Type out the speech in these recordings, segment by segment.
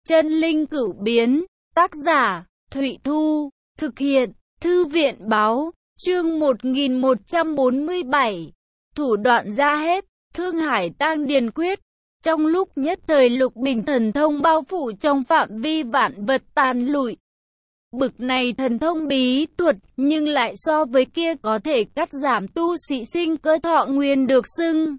Chân linh cửu biến, tác giả, Thụy Thu, thực hiện, Thư viện báo, chương 1147, thủ đoạn ra hết, Thương Hải Tang Điền Quyết. Trong lúc nhất thời Lục Bình thần thông bao phủ trong phạm vi vạn vật tàn lụi. Bực này thần thông bí thuật, nhưng lại so với kia có thể cắt giảm tu sĩ sinh cơ thọ nguyên được xưng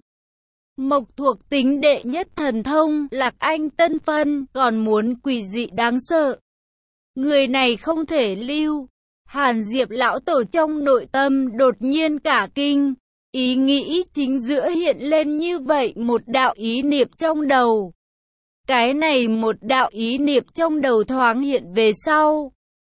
mộc thuộc tính đệ nhất thần thông, Lạc Anh Tân Phân, còn muốn quỷ dị đáng sợ. Người này không thể lưu. Hàn Diệp lão tổ trong nội tâm đột nhiên cả kinh, ý nghĩ chính giữa hiện lên như vậy một đạo ý niệm trong đầu. Cái này một đạo ý niệm trong đầu thoáng hiện về sau,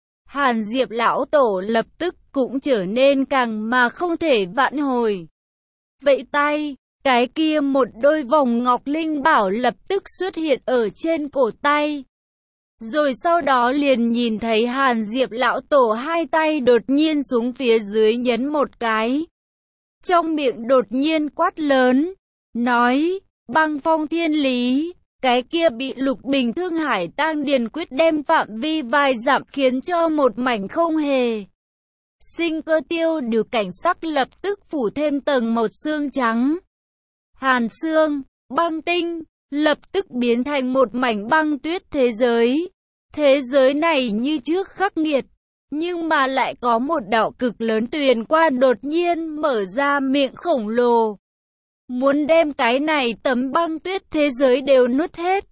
Hàn Diệp lão tổ lập tức cũng trở nên càng mà không thể vãn hồi. Vậy tay, cái kia một đôi vòng ngọc linh bảo lập tức xuất hiện ở trên cổ tay. Rồi sau đó liền nhìn thấy Hàn Diệp lão tổ hai tay đột nhiên xuống phía dưới nhấn một cái. Trong miệng đột nhiên quát lớn, nói, băng phong thiên lý. Cái kia bị Lục Bình Thương Hải Tang Điền Quyết đem phạm vi vài dặm khiến cho một mảnh không hề sinh cơ tiêu điều cảnh sắc lập tức phủ thêm tầng một xương trắng. Hàn xương, băng tinh, lập tức biến thành một mảnh băng tuyết thế giới. Thế giới này như trước khắc nghiệt, nhưng mà lại có một đạo cực lớn tuyền qua đột nhiên mở ra miệng khổng lồ. Muốn đem cái này tấm băng tuyết thế giới đều nuốt hết,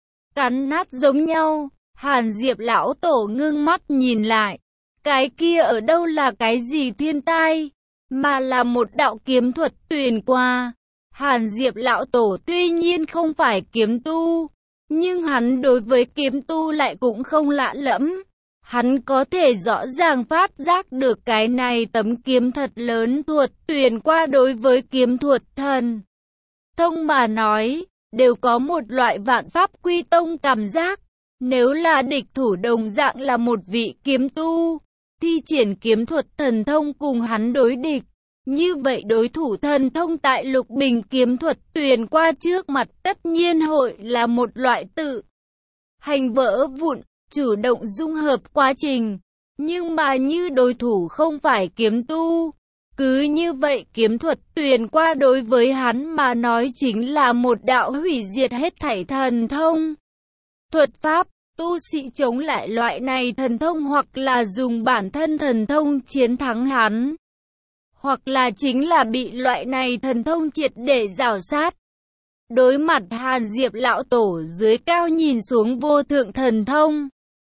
cắn nát giống nhau. Hàn Diệp lão tổ ngưng mắt nhìn lại, cái kia ở đâu là cái gì thiên tai, mà là một đạo kiếm thuật tuyền qua. Hàn Diệp lão tổ tuy nhiên không phải kiếm tu, nhưng hắn đối với kiếm tu lại cũng không lạ lẫm. Hắn có thể rõ ràng phát giác được cái này tấm kiếm thật lớn thuật tuyền qua đối với kiếm thuật thần thông mà nói, đều có một loại vạn pháp quy tông cảm giác. Nếu là địch thủ đồng dạng là một vị kiếm tu, thi triển kiếm thuật thần thông cùng hắn đối địch, như vậy đối thủ thần thông tại Lục Bình kiếm thuật tuyền qua trước mặt tất nhiên hội là một loại tự hành vỡ vụn, chủ động dung hợp quá trình. Nhưng mà như đối thủ không phải kiếm tu, cứ như vậy kiếm thuật tuyền qua đối với hắn mà nói chính là một đạo hủy diệt hết thảy thần thông. Thuật pháp, tu sĩ chống lại loại này thần thông hoặc là dùng bản thân thần thông chiến thắng hắn, hoặc là chính là bị loại này thần thông triệt để rào sát. Đối mặt Hàn Diệp lão tổ dưới cao nhìn xuống vô thượng thần thông,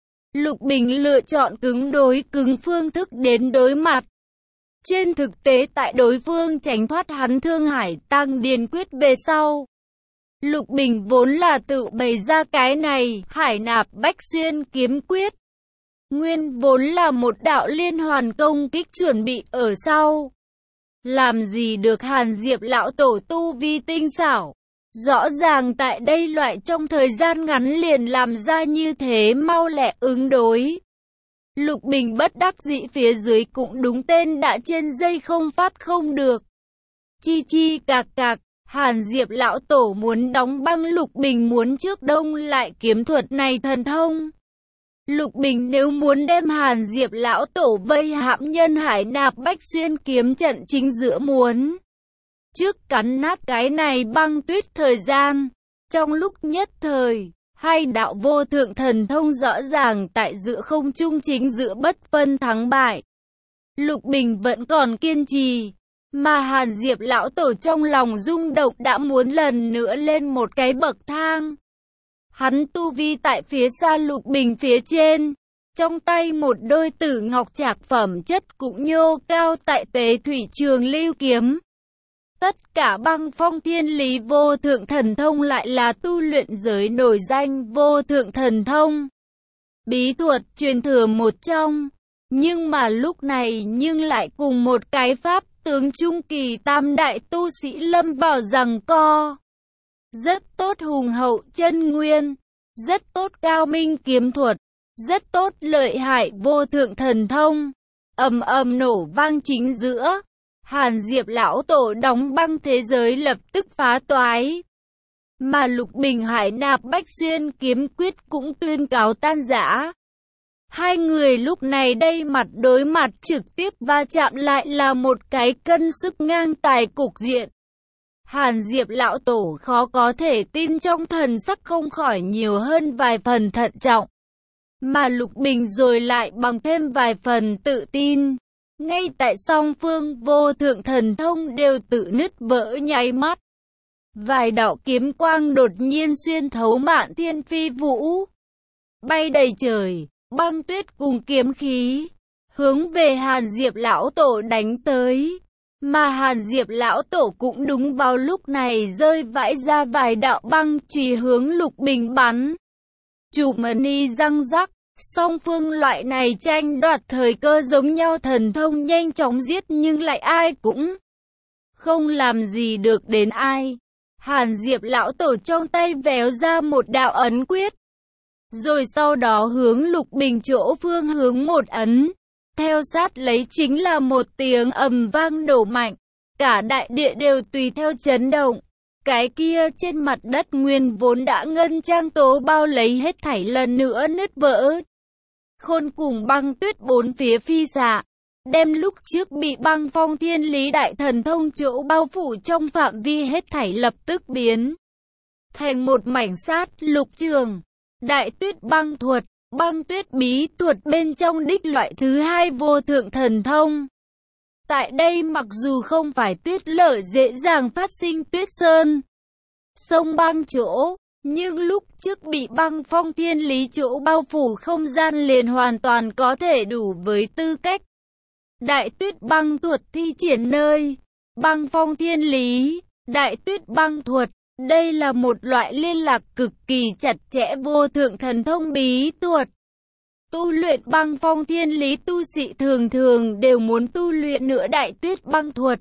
Lục Bình lựa chọn cứng đối cứng phương thức đến đối mặt. Trên thực tế tại đối phương tránh thoát hắn Thương Hải Tang Điền Quyết về sau, Lục Bình vốn là tự bày ra cái này Hải Nạp Bách Xuyên kiếm quyết. Nguyên vốn là một đạo liên hoàn công kích chuẩn bị ở sau. Làm gì được Hàn Diệp lão tổ tu vi tinh xảo. Rõ ràng tại đây loại trong thời gian ngắn liền làm ra như thế mau lẹ ứng đối. Lục Bình bất đắc dĩ phía dưới cũng đúng tên đã trên dây không phát không được. Chi chi cạc cạc, Hàn Diệp lão tổ muốn đóng băng Lục Bình muốn trước đông lại kiếm thuật này thần thông. Lục Bình nếu muốn đem Hàn Diệp lão tổ vây hãm nhân Hải Nạp Bách Xuyên kiếm trận chính giữa muốn trước cắn nát cái này băng tuyết thời gian. Trong lúc nhất thời, hai đạo vô thượng thần thông rõ ràng tại giữa không trung chính giữa bất phân thắng bại. Lục Bình vẫn còn kiên trì, mà Hàn Diệp lão tổ trong lòng rung động đã muốn lần nữa lên một cái bậc thang. Hắn tu vi tại phía xa Lục Bình phía trên, trong tay một đôi tử ngọc trạc phẩm chất cũng nhô cao tại Tế Thủy Trường Lưu kiếm. Tất cả băng phong thiên lý vô thượng thần thông lại là tu luyện giới nổi danh vô thượng thần thông, bí thuật truyền thừa một trong. Nhưng mà lúc này nhưng lại cùng một cái pháp tướng trung kỳ tam đại tu sĩ lâm vào giằng co. Rất tốt hùng hậu chân nguyên, rất tốt cao minh kiếm thuật, rất tốt lợi hại vô thượng thần thông. Ầm ầm nổ vang chính giữa, Hàn Diệp lão tổ đóng băng thế giới lập tức phá toái. mà Lục Bình Hải nạp Bách Xuyên kiếm quyết cũng tuyên cáo tan rã. Hai người lúc này đây mặt đối mặt trực tiếp va chạm lại là một cái cân sức ngang tài cục diện. Hàn Diệp lão tổ khó có thể tin, trong thần sắc không khỏi nhiều hơn vài phần thận trọng. Mà Lục Bình rồi lại bằng thêm vài phần tự tin. Ngay tại song phương vô thượng thần thông đều tự nứt vỡ nháy mắt. Vài đạo kiếm quang đột nhiên xuyên thấu mạn thiên phi vũ. Bay đầy trời, băng tuyết cùng kiếm khí. Hướng về Hàn Diệp lão tổ đánh tới. Mà Hàn Diệp lão tổ cũng đúng vào lúc này rơi vãi ra vài đạo băng chùy hướng Lục Bình bắn. Chụp mani răng rắc, song phương loại này tranh đoạt thời cơ giống nhau, thần thông nhanh chóng giết nhưng lại ai cũng không làm gì được đến ai. Hàn Diệp lão tổ trong tay véo ra một đạo ấn quyết, rồi sau đó hướng Lục Bình chỗ phương hướng một ấn. Theo sát lấy chính là một tiếng ầm vang nổ mạnh, cả đại địa đều tùy theo chấn động. Cái kia trên mặt đất nguyên vốn đã ngân trang tố bao lấy hết thảy lần nữa nứt vỡ. Khôn cùng băng tuyết bốn phía phi xạ, đem lúc trước bị băng phong thiên lý đại thần thông chỗ bao phủ trong phạm vi hết thảy lập tức biến thành một mảnh sát lục trường. Đại tuyết băng thuật, băng tuyết bí thuật bên trong đích loại thứ hai vô thượng thần thông. Tại đây mặc dù không phải tuyết lở dễ dàng phát sinh tuyết sơn, sông băng chỗ, nhưng lúc trước bị băng phong thiên lý chỗ bao phủ không gian liền hoàn toàn có thể đủ với tư cách đại tuyết băng thuật thi triển nơi băng phong thiên lý. Đại tuyết băng thuật, đây là một loại liên lạc cực kỳ chặt chẽ vô thượng thần thông bí thuật. Tu luyện băng phong thiên lý tu sĩ thường thường đều muốn tu luyện nữa đại tuyết băng thuật.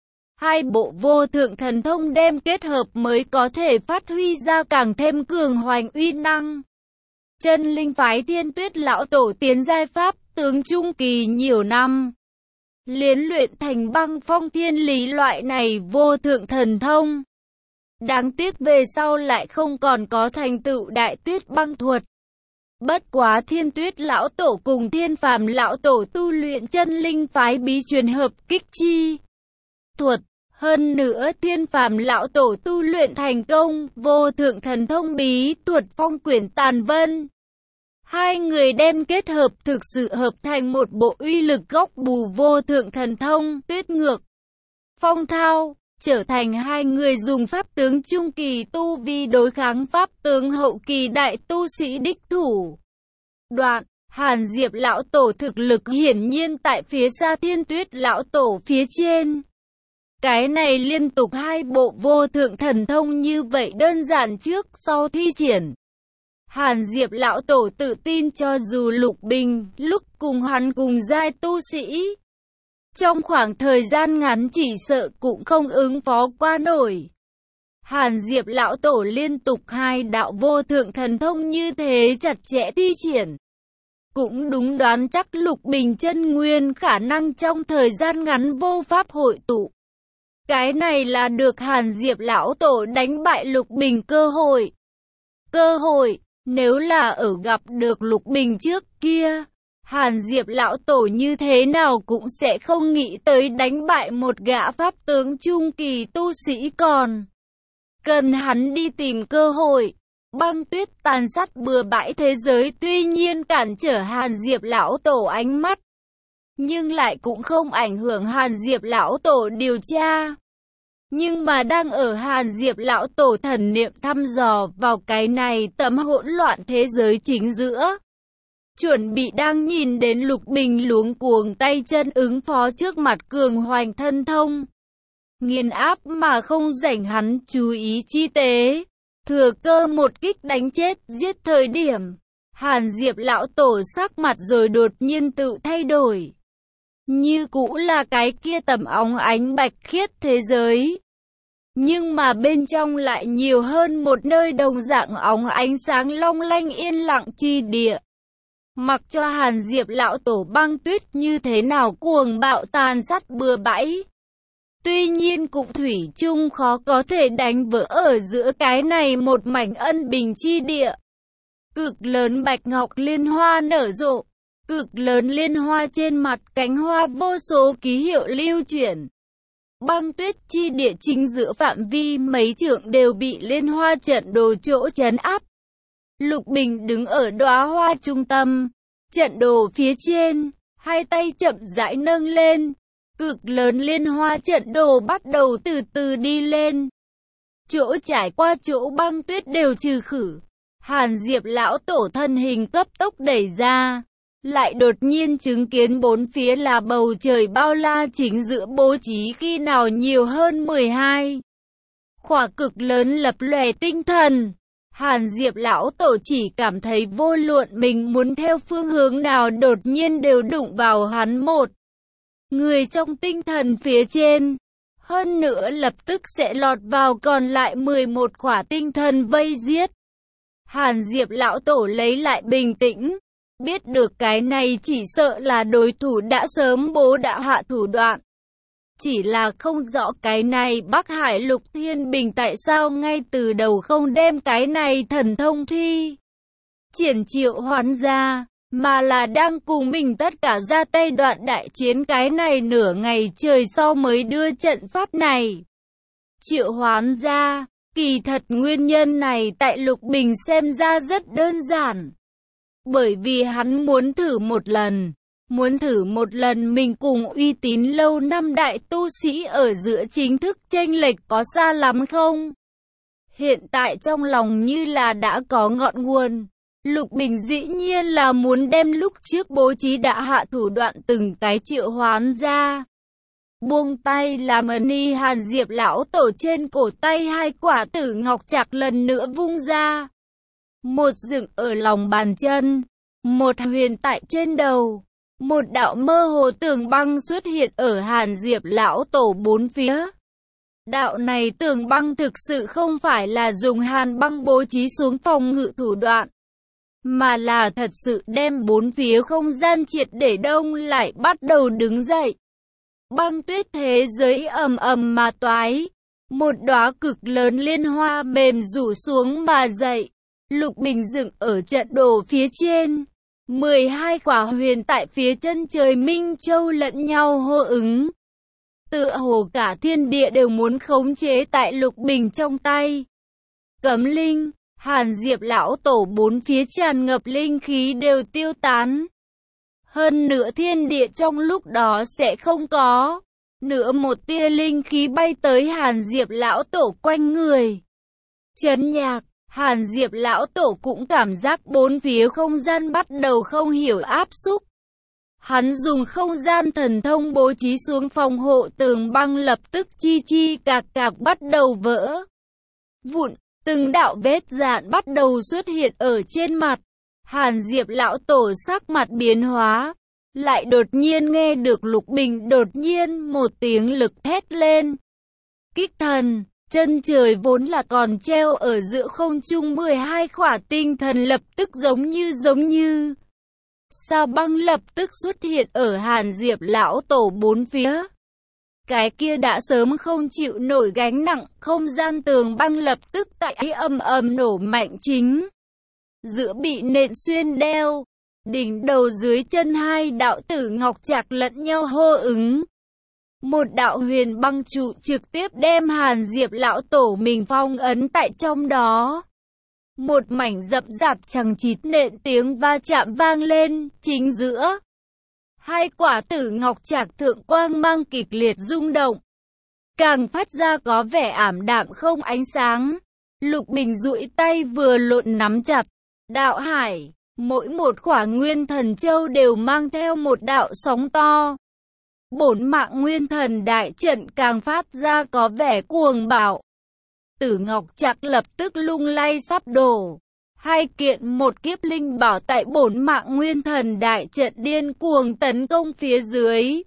Hai bộ vô thượng thần thông đem kết hợp mới có thể phát huy ra càng thêm cường hoành uy năng. Chân linh phái Thiên Tuyết lão tổ tiến giai pháp tướng trung kỳ nhiều năm, liên luyện thành băng phong thiên lý loại này vô thượng thần thông. Đáng tiếc về sau lại không còn có thành tựu đại tuyết băng thuật. Bất quá Thiên Tuyết lão tổ cùng Thiên Phàm lão tổ tu luyện chân linh phái bí truyền hợp kích chi thuật. Hơn nữa Thiên Phàm lão tổ tu luyện thành công vô thượng thần thông bí thuật phong quyển tàn vân. Hai người đem kết hợp thực sự hợp thành một bộ uy lực góc bù vô thượng thần thông tuyết ngược, phong thao, trở thành hai người dùng pháp tướng trung kỳ tu vi đối kháng pháp tướng hậu kỳ đại tu sĩ đích thủ. Đoạn, Hàn Diệp lão tổ thực lực hiển nhiên tại phía xa Thiên Tuyết lão tổ phía trên. Cái này liên tục hai bộ vô thượng thần thông như vậy đơn giản trước sau thi triển. Hàn Diệp lão tổ tự tin cho dù Lục Bình lúc cùng hắn cùng giai tu sĩ, trong khoảng thời gian ngắn chỉ sợ cũng không ứng phó qua nổi. Hàn Diệp lão tổ liên tục hai đạo vô thượng thần thông như thế chặt chẽ thi triển, cũng đúng đoán chắc Lục Bình chân nguyên khả năng trong thời gian ngắn vô pháp hội tụ. Cái này là được Hàn Diệp lão tổ đánh bại Lục Bình cơ hội. Nếu là ở gặp được Lục Bình trước kia, Hàn Diệp lão tổ như thế nào cũng sẽ không nghĩ tới đánh bại một gã pháp tướng trung kỳ tu sĩ, còn cần hắn đi tìm cơ hội. Băng tuyết tàn sát bừa bãi thế giới tuy nhiên cản trở Hàn Diệp lão tổ ánh mắt, nhưng lại cũng không ảnh hưởng Hàn Diệp lão tổ điều tra. Nhưng mà đang ở Hàn Diệp lão tổ thần niệm thăm dò vào cái này tấm hỗn loạn thế giới chính giữa, chuẩn bị đang nhìn đến Lục Bình luống cuống tay chân ứng phó trước mặt cường hoành thân thông, nghiền áp mà không rảnh hắn chú ý chi tế, thừa cơ một kích đánh chết giết thời điểm, Hàn Diệp lão tổ sắc mặt rồi đột nhiên tự thay đổi. Như cũ là cái kia tầm óng ánh bạch khiết thế giới, nhưng mà bên trong lại nhiều hơn một nơi đồng dạng óng ánh sáng long lanh yên lặng chi địa. Mặc cho Hàn Diệp lão tổ băng tuyết như thế nào cuồng bạo tàn sát bừa bãi, Tuy nhiên cũng thủy chung khó có thể đánh vỡ ở giữa cái này một mảnh ân bình chi địa. Cực lớn bạch ngọc liên hoa nở rộ, cực lớn liên hoa trên mặt cánh hoa vô số ký hiệu lưu chuyển. Băng tuyết chi địa chính giữa phạm vi mấy trượng đều bị liên hoa trận đồ chỗ trấn áp. Lục Bình đứng ở đóa hoa trung tâm, trận đồ phía trên, hai tay chậm rãi nâng lên. Cực lớn liên hoa trận đồ bắt đầu từ từ đi lên. Chỗ trải qua chỗ băng tuyết đều trừ khử. Hàn Diệp lão tổ thân hình cấp tốc đẩy ra. Lại đột nhiên chứng kiến bốn phía là bầu trời bao la, chính giữa bố trí khi nào nhiều hơn 12 khỏa cực lớn lập lòe tinh thần. Hàn Diệp lão tổ chỉ cảm thấy vô luận mình muốn theo phương hướng nào đột nhiên đều đụng vào hắn một người trong tinh thần phía trên. Hơn nữa lập tức sẽ lọt vào còn lại 11 khỏa tinh thần vây giết. Hàn Diệp lão tổ lấy lại bình tĩnh. Biết được cái này chỉ sợ là đối thủ đã sớm bố đạo hạ thủ đoạn. Chỉ là không rõ cái này Bắc Hải Lục Thiên Bình tại sao ngay từ đầu không đem cái này thần thông thi triển triệu hoán ra, mà là đang cùng mình tất cả ra tay đoạn đại chiến cái này nửa ngày trời sau mới đưa trận pháp này triệu hoán ra. Kỳ thật nguyên nhân này tại Lục Bình xem ra rất đơn giản. Bởi vì hắn muốn thử một lần mình cùng uy tín lâu năm đại tu sĩ ở giữa chính thức chênh lệch có xa lắm không? Hiện tại trong lòng như là đã có ngọn nguồn. Lục Bình dĩ nhiên là muốn đem lúc trước bố trí đã hạ thủ đoạn từng cái triệu hoán ra. Buông tay làm ni Hàn Diệp lão tổ trên cổ tay hai quả tử ngọc trạc lần nữa vung ra. Một dựng ở lòng bàn chân, một huyền tại trên đầu. Một đạo mơ hồ tường băng xuất hiện ở Hàn Diệp lão tổ bốn phía. Đạo này tường băng thực sự không phải là dùng hàn băng bố trí xuống phòng ngự thủ đoạn, mà là thật sự đem bốn phía không gian triệt để đông lại bắt đầu đứng dậy. Băng tuyết thế giới ầm ầm mà toái. Một đóa cực lớn liên hoa mềm rủ xuống mà dậy. Lục Bình dựng ở trận đồ phía trên. 12 quả huyền tại phía chân trời Minh Châu lẫn nhau hô ứng. Tựa hồ cả thiên địa đều muốn khống chế tại Lục Bình trong tay. Cấm linh, Hàn Diệp lão tổ bốn phía tràn ngập linh khí đều tiêu tán. Hơn nữa thiên địa trong lúc đó sẽ không có nữa một tia linh khí bay tới Hàn Diệp lão tổ quanh người. Chấn nhạc, Hàn Diệp lão tổ cũng cảm giác bốn phía không gian bắt đầu không hiểu áp xúc. Hắn dùng không gian thần thông bố trí xuống phòng hộ, tường băng lập tức chi chi cạc cạc bắt đầu vỡ vụn, từng đạo vết dạn bắt đầu xuất hiện ở trên mặt. Hàn Diệp lão tổ sắc mặt biến hóa, lại đột nhiên nghe được Lục Bình đột nhiên một tiếng lực thét lên. Kích thần, chân trời vốn là còn treo ở giữa không trung 12 khỏa tinh thần lập tức giống như sao băng lập tức xuất hiện ở Hàn Diệp lão tổ bốn phía. Cái kia đã sớm không chịu nổi gánh nặng, không gian tường băng lập tức tại ầm ầm nổ mạnh chính giữa bị nện xuyên đeo. Đỉnh đầu dưới chân hai đạo tử ngọc trạc lẫn nhau hô ứng. Một đạo huyền băng trụ trực tiếp đem Hàn Diệp lão tổ mình phong ấn tại trong đó. Một mảnh rậm rạp chằng chịt nện tiếng va chạm vang lên, chính giữa hai quả tử ngọc trạc thượng quang mang kịch liệt rung động, càng phát ra có vẻ ảm đạm không ánh sáng. Lục Bình duỗi tay vừa lộn nắm chặt đạo hải, mỗi một quả nguyên thần châu đều mang theo một đạo sóng to. Bổn mạng nguyên thần đại trận càng phát ra có vẻ cuồng bạo. Tử ngọc trạc lập tức lung lay sắp đổ. Hai kiện một kiếp linh bảo tại bổn mạng nguyên thần đại trận điên cuồng tấn công phía dưới.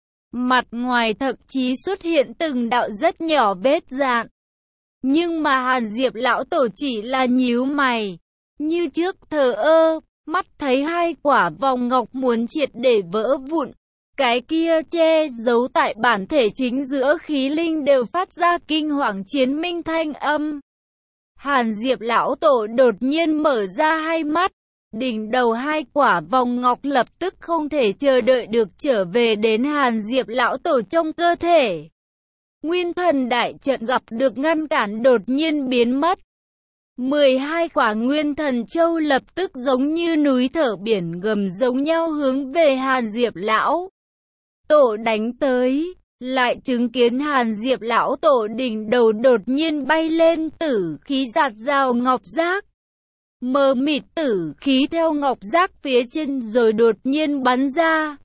Mặt ngoài thậm chí xuất hiện từng đạo rất nhỏ vết dạn. Nhưng mà Hàn Diệp lão tổ chỉ là nhíu mày, như trước thờ ơ, mắt thấy hai quả vòng ngọc muốn triệt để vỡ vụn. Cái kia che giấu tại bản thể chính giữa khí linh đều phát ra kinh hoàng chiến minh thanh âm. Hàn Diệp lão tổ đột nhiên mở ra hai mắt, đỉnh đầu hai quả vòng ngọc lập tức không thể chờ đợi được trở về đến Hàn Diệp lão tổ trong cơ thể. Nguyên thần đại trận gặp được ngăn cản đột nhiên biến mất. 12 quả nguyên thần châu lập tức giống như núi thở biển gầm giống nhau hướng về Hàn Diệp lão tổ đánh tới. Lại chứng kiến Hàn Diệp lão tổ đỉnh đầu đột nhiên bay lên tử khí giạt rào ngọc giác. Mờ mịt tử khí theo ngọc giác phía trên rồi đột nhiên bắn ra.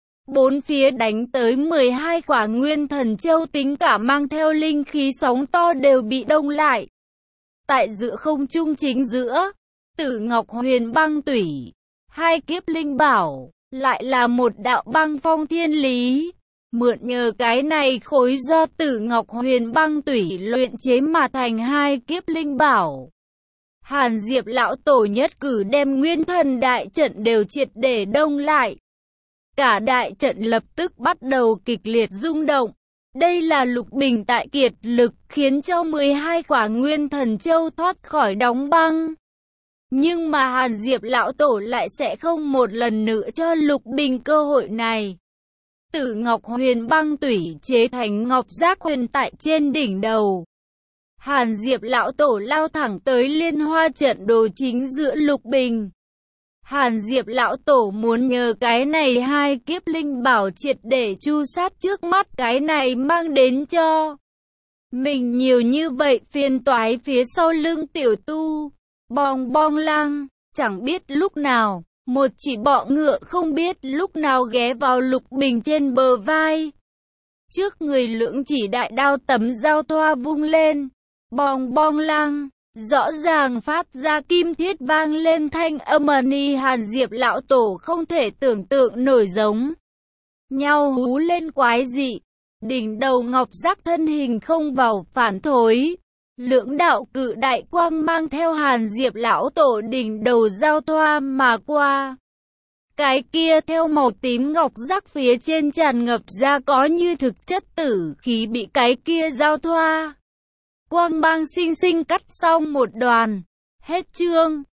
Bốn phía đánh tới 12 quả nguyên thần châu tính cả mang theo linh khí sóng to đều bị đông lại. Tại giữa không trung chính giữa, Tử Ngọc Huyền Băng Tủy, hai kiếp linh bảo, lại là một đạo băng phong thiên lý. Mượn nhờ cái này khối do Tử Ngọc Huyền Băng Tủy luyện chế mà thành hai kiếp linh bảo. Hàn Diệp lão tổ nhất cử đem nguyên thần đại trận đều triệt để đông lại. Cả đại trận lập tức bắt đầu kịch liệt rung động. Đây là Lục Bình tại kiệt lực khiến cho 12 quả nguyên thần châu thoát khỏi đóng băng. Nhưng mà Hàn Diệp lão tổ lại sẽ không một lần nữa cho Lục Bình cơ hội này. Tử Ngọc Huyền Băng Tủy chế thành ngọc giác huyền tại trên đỉnh đầu. Hàn Diệp lão tổ lao thẳng tới liên hoa trận đồ chính giữa Lục Bình. Hàn Diệp lão tổ muốn nhờ cái này hai kiếp linh bảo triệt để chu sát trước mắt cái này mang đến cho mình nhiều như vậy phiền toái phía sau lưng tiểu tu. Bong bong lăng, chẳng biết lúc nào, một chỉ bọ ngựa không biết lúc nào ghé vào Lục Bình trên bờ vai. Trước người lưỡng chỉ đại đao tấm giao thoa vung lên. Bong bong lăng, rõ ràng phát ra kim thiết vang lên thanh âm ni. Hàn Diệp lão tổ không thể tưởng tượng nổi giống nhau hú lên quái dị. Đỉnh đầu ngọc giác thân hình không vào phản thối. Lưỡng đạo cự đại quang mang theo Hàn Diệp lão tổ đỉnh đầu giao thoa mà qua. Cái kia theo màu tím ngọc giác phía trên tràn ngập ra có như thực chất tử khí bị cái kia giao thoa. Quang mang sinh sinh cắt xong một đoàn. Hết chương.